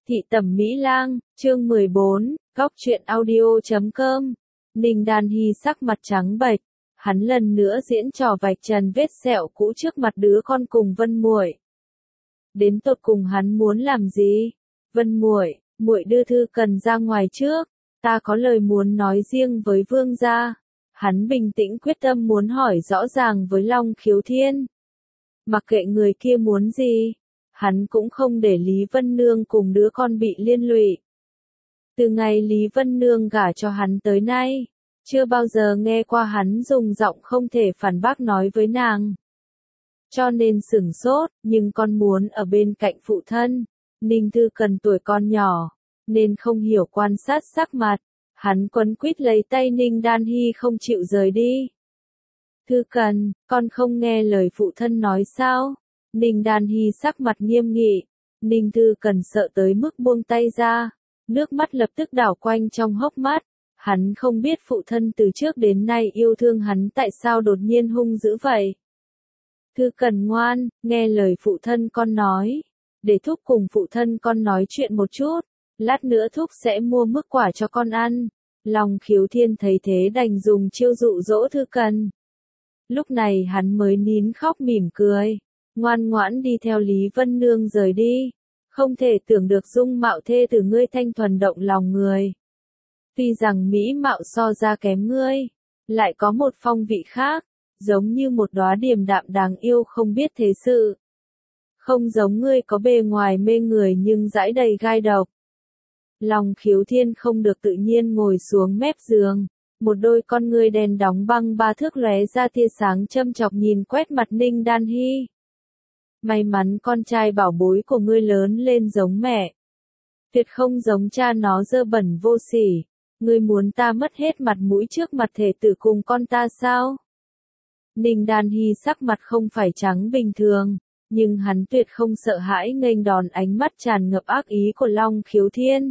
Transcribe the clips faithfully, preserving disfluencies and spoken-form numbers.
Thị tẩm Mỹ Lang, chương mười bốn, góc truyện audio chấm com. Ninh Đan Hy sắc mặt trắng bệch, hắn lần nữa diễn trò vạch trần vết sẹo cũ trước mặt đứa con cùng Vân Muội. Đến tột cùng hắn muốn làm gì? Vân Muội, muội đưa Thư Cần ra ngoài trước, ta có lời muốn nói riêng với vương gia. Hắn bình tĩnh quyết tâm muốn hỏi rõ ràng với Long Khiếu Thiên. Mặc kệ người kia muốn gì, hắn cũng không để Lý Vân Nương cùng đứa con bị liên lụy. Từ ngày Lý Vân Nương gả cho hắn tới nay, chưa bao giờ nghe qua hắn dùng giọng không thể phản bác nói với nàng. Cho nên sửng sốt, nhưng con muốn ở bên cạnh phụ thân. Ninh Thư Cần tuổi con nhỏ, nên không hiểu quan sát sắc mặt. Hắn quấn quýt lấy tay Ninh Đan Hy không chịu rời đi. Thư Cần, con không nghe lời phụ thân nói sao? Ninh Đan Hy sắc mặt nghiêm nghị. Ninh Thư Cần sợ tới mức buông tay ra. Nước mắt lập tức đảo quanh trong hốc mắt. Hắn không biết phụ thân từ trước đến nay yêu thương hắn tại sao đột nhiên hung dữ vậy. Thư Cần ngoan, nghe lời phụ thân con nói. Để thúc cùng phụ thân con nói chuyện một chút. Lát nữa thúc sẽ mua mức quả cho con ăn. Long Khiếu Thiên thấy thế đành dùng chiêu dụ dỗ Thư Cần. Lúc này hắn mới nín khóc mỉm cười. Ngoan ngoãn đi theo Lý Vân Nương rời đi. Không thể tưởng được dung mạo thê tử ngươi thanh thuần động lòng người. Tuy rằng mỹ mạo so ra kém ngươi, lại có một phong vị khác, giống như một đóa điềm đạm đáng yêu không biết thế sự. Không giống ngươi có bề ngoài mê người nhưng dãi đầy gai độc. Long Khiếu Thiên không được tự nhiên ngồi xuống mép giường, một đôi con ngươi đèn đóng băng ba thước lóe ra tia sáng châm chọc nhìn quét mặt Ninh Đan Hy. May mắn con trai bảo bối của ngươi lớn lên giống mẹ. Tuyệt không giống cha nó dơ bẩn vô sỉ. Ngươi muốn ta mất hết mặt mũi trước mặt thể tử cùng con ta sao? Ninh Đan Hy sắc mặt không phải trắng bình thường, nhưng hắn tuyệt không sợ hãi nghênh đòn ánh mắt tràn ngập ác ý của Long Khiếu Thiên.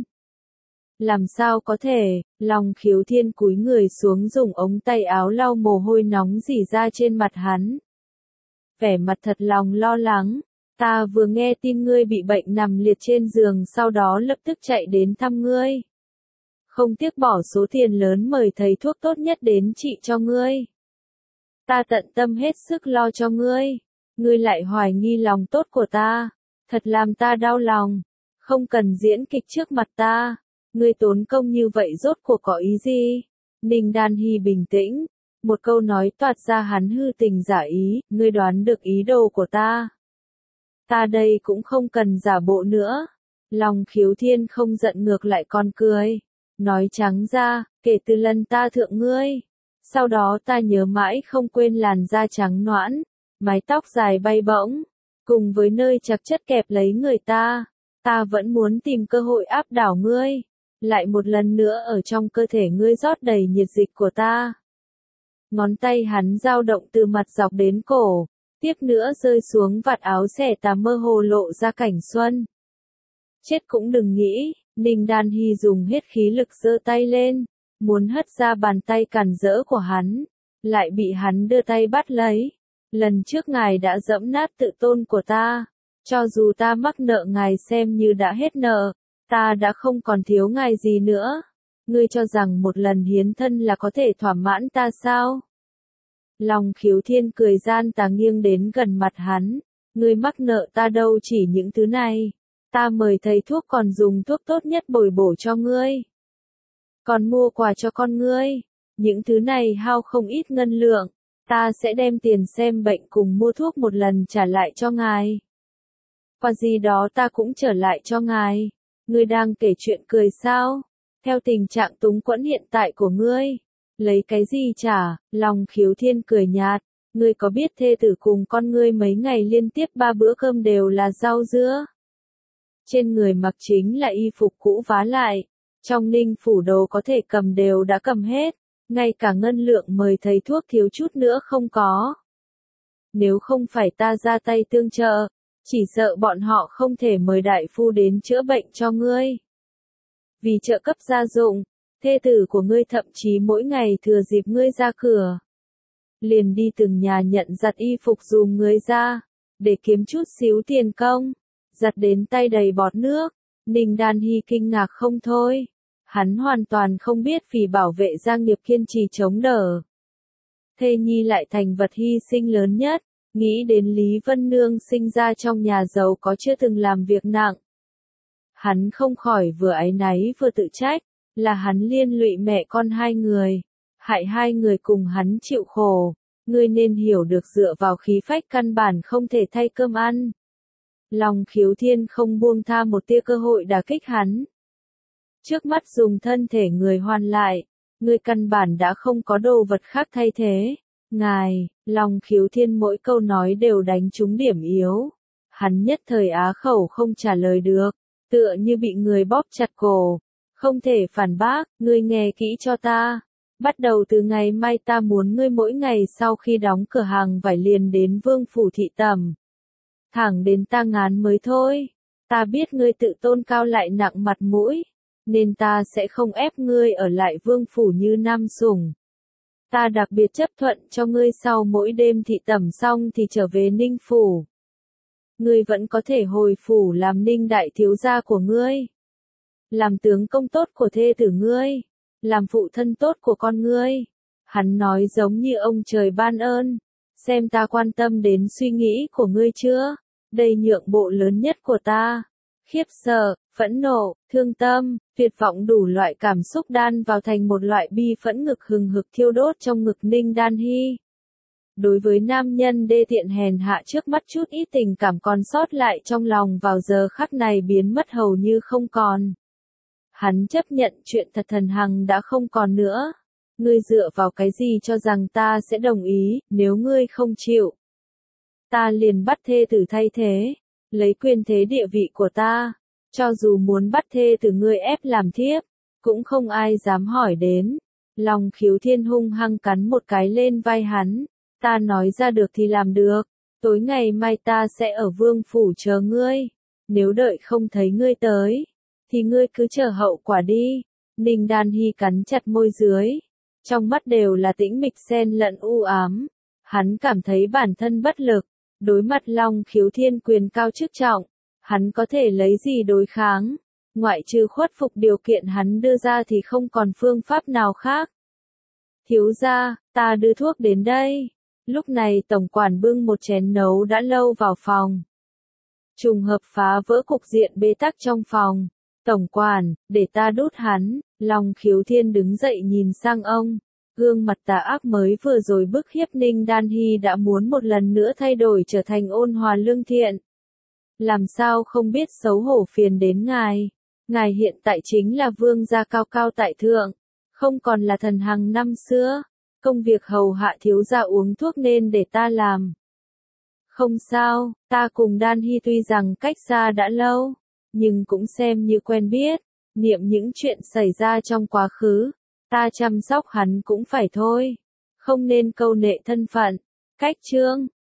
Làm sao có thể? Long Khiếu Thiên cúi người xuống dùng ống tay áo lau mồ hôi nóng rỉ ra trên mặt hắn. Vẻ mặt thật lòng lo lắng, ta vừa nghe tin ngươi bị bệnh nằm liệt trên giường sau đó lập tức chạy đến thăm ngươi. Không tiếc bỏ số tiền lớn mời thầy thuốc tốt nhất đến trị cho ngươi. Ta tận tâm hết sức lo cho ngươi, ngươi lại hoài nghi lòng tốt của ta, thật làm ta đau lòng, không cần diễn kịch trước mặt ta, ngươi tốn công như vậy rốt cuộc có ý gì? Ninh Đan Hy bình tĩnh. Một câu nói toạt ra hắn hư tình giả ý, ngươi đoán được ý đồ của ta. Ta đây cũng không cần giả bộ nữa. Long Khiếu Thiên không giận ngược lại còn cười. Nói trắng ra, kể từ lần ta thượng ngươi. Sau đó ta nhớ mãi không quên làn da trắng nõn, mái tóc dài bay bổng, cùng với nơi chặt chất kẹp lấy người ta. Ta vẫn muốn tìm cơ hội áp đảo ngươi. Lại một lần nữa ở trong cơ thể ngươi rót đầy nhiệt dịch của ta. Ngón tay hắn dao động từ mặt dọc đến cổ, tiếp nữa rơi xuống vạt áo xẻ tà mơ hồ lộ ra cảnh xuân. Chết cũng đừng nghĩ, Ninh Đan Hy dùng hết khí lực giơ tay lên, muốn hất ra bàn tay cản rỡ của hắn, lại bị hắn đưa tay bắt lấy. Lần trước ngài đã dẫm nát tự tôn của ta, cho dù ta mắc nợ ngài xem như đã hết nợ, ta đã không còn thiếu ngài gì nữa. Ngươi cho rằng một lần hiến thân là có thể thỏa mãn ta sao? Long Khiếu Thiên cười gian tà nghiêng đến gần mặt hắn. Ngươi mắc nợ ta đâu chỉ những thứ này. Ta mời thầy thuốc còn dùng thuốc tốt nhất bồi bổ cho ngươi. Còn mua quà cho con ngươi. Những thứ này hao không ít ngân lượng. Ta sẽ đem tiền xem bệnh cùng mua thuốc một lần trả lại cho ngài. Quà gì đó ta cũng trở lại cho ngài. Ngươi đang kể chuyện cười sao? Theo tình trạng túng quẫn hiện tại của ngươi, lấy cái gì trả? Long Khiếu Thiên cười nhạt, ngươi có biết thê tử cùng con ngươi mấy ngày liên tiếp ba bữa cơm đều là rau dưa? Trên người mặc chính là y phục cũ vá lại, trong Ninh phủ đồ có thể cầm đều đã cầm hết, ngay cả ngân lượng mời thầy thuốc thiếu chút nữa không có. Nếu không phải ta ra tay tương trợ, chỉ sợ bọn họ không thể mời đại phu đến chữa bệnh cho ngươi. Vì trợ cấp gia dụng, thê tử của ngươi thậm chí mỗi ngày thừa dịp ngươi ra cửa, liền đi từng nhà nhận giặt y phục dùm ngươi ra, để kiếm chút xíu tiền công, giặt đến tay đầy bọt nước, Ninh Đan Hy kinh ngạc không thôi. Hắn hoàn toàn không biết vì bảo vệ Giang Nghiệp kiên trì chống đỡ. Thê nhi lại thành vật hy sinh lớn nhất, nghĩ đến Lý Vân Nương sinh ra trong nhà giàu có chưa từng làm việc nặng. Hắn không khỏi vừa áy náy vừa tự trách, là hắn liên lụy mẹ con hai người, hại hai người cùng hắn chịu khổ, ngươi nên hiểu được dựa vào khí phách căn bản không thể thay cơm ăn. Lòng Khiếu Thiên không buông tha một tia cơ hội đả kích hắn. Trước mắt dùng thân thể người hoàn lại, ngươi căn bản đã không có đồ vật khác thay thế. Ngài, Lòng Khiếu Thiên mỗi câu nói đều đánh trúng điểm yếu. Hắn nhất thời á khẩu không trả lời được, tựa như bị người bóp chặt cổ. Không thể phản bác, ngươi nghe kỹ cho ta. Bắt đầu từ ngày mai ta muốn ngươi mỗi ngày sau khi đóng cửa hàng vải liền đến Vương Phủ thị tẩm. Thẳng đến ta ngán mới thôi. Ta biết ngươi tự tôn cao lại nặng mặt mũi, nên ta sẽ không ép ngươi ở lại Vương Phủ như nam sủng. Ta đặc biệt chấp thuận cho ngươi sau mỗi đêm thị tẩm xong thì trở về Ninh Phủ. Ngươi vẫn có thể hồi phủ làm Ninh đại thiếu gia của ngươi. Làm tướng công tốt của thê tử ngươi. Làm phụ thân tốt của con ngươi. Hắn nói giống như ông trời ban ơn. Xem ta quan tâm đến suy nghĩ của ngươi chưa? Đây nhượng bộ lớn nhất của ta. Khiếp sợ, phẫn nộ, thương tâm, tuyệt vọng đủ loại cảm xúc đan vào thành một loại bi phẫn ngực hừng hực thiêu đốt trong ngực Ninh Đan Hy. Đối với nam nhân đê tiện hèn hạ trước mắt chút ít tình cảm còn sót lại trong lòng vào giờ khắc này biến mất hầu như không còn. Hắn chấp nhận chuyện thật thần hằng đã không còn nữa. Ngươi dựa vào cái gì cho rằng ta sẽ đồng ý, nếu ngươi không chịu. Ta liền bắt thê tử thay thế, lấy quyền thế địa vị của ta, cho dù muốn bắt thê tử ngươi ép làm thiếp, cũng không ai dám hỏi đến. Lòng Khiếu Thiên hung hăng cắn một cái lên vai hắn, ta nói ra được thì làm được, tối ngày mai ta sẽ ở Vương Phủ chờ ngươi, nếu đợi không thấy ngươi tới, thì ngươi cứ chờ hậu quả đi. Ninh Đan Hy cắn chặt môi dưới, trong mắt đều là tĩnh mịch xen lẫn u ám, hắn cảm thấy bản thân bất lực, đối mặt Long Khiếu Thiên quyền cao chức trọng, hắn có thể lấy gì đối kháng, ngoại trừ khuất phục điều kiện hắn đưa ra thì không còn phương pháp nào khác. Thiếu gia, ta đưa thuốc đến đây. Lúc này tổng quản bưng một chén nấu đã lâu vào phòng. Trùng hợp phá vỡ cục diện bế tắc trong phòng. Tổng quản, để ta đút hắn. Long Khiếu Thiên đứng dậy nhìn sang ông. Gương mặt tà ác mới vừa rồi bức hiếp Ninh Đan Hy đã muốn một lần nữa thay đổi trở thành ôn hòa lương thiện. Làm sao không biết xấu hổ phiền đến ngài. Ngài hiện tại chính là vương gia cao cao tại thượng. Không còn là thần hằng năm xưa. Công việc hầu hạ thiếu gia uống thuốc nên để ta làm. Không sao, ta cùng Đan Hy tuy rằng cách xa đã lâu, nhưng cũng xem như quen biết, niệm những chuyện xảy ra trong quá khứ, ta chăm sóc hắn cũng phải thôi, không nên câu nệ thân phận. Cách chương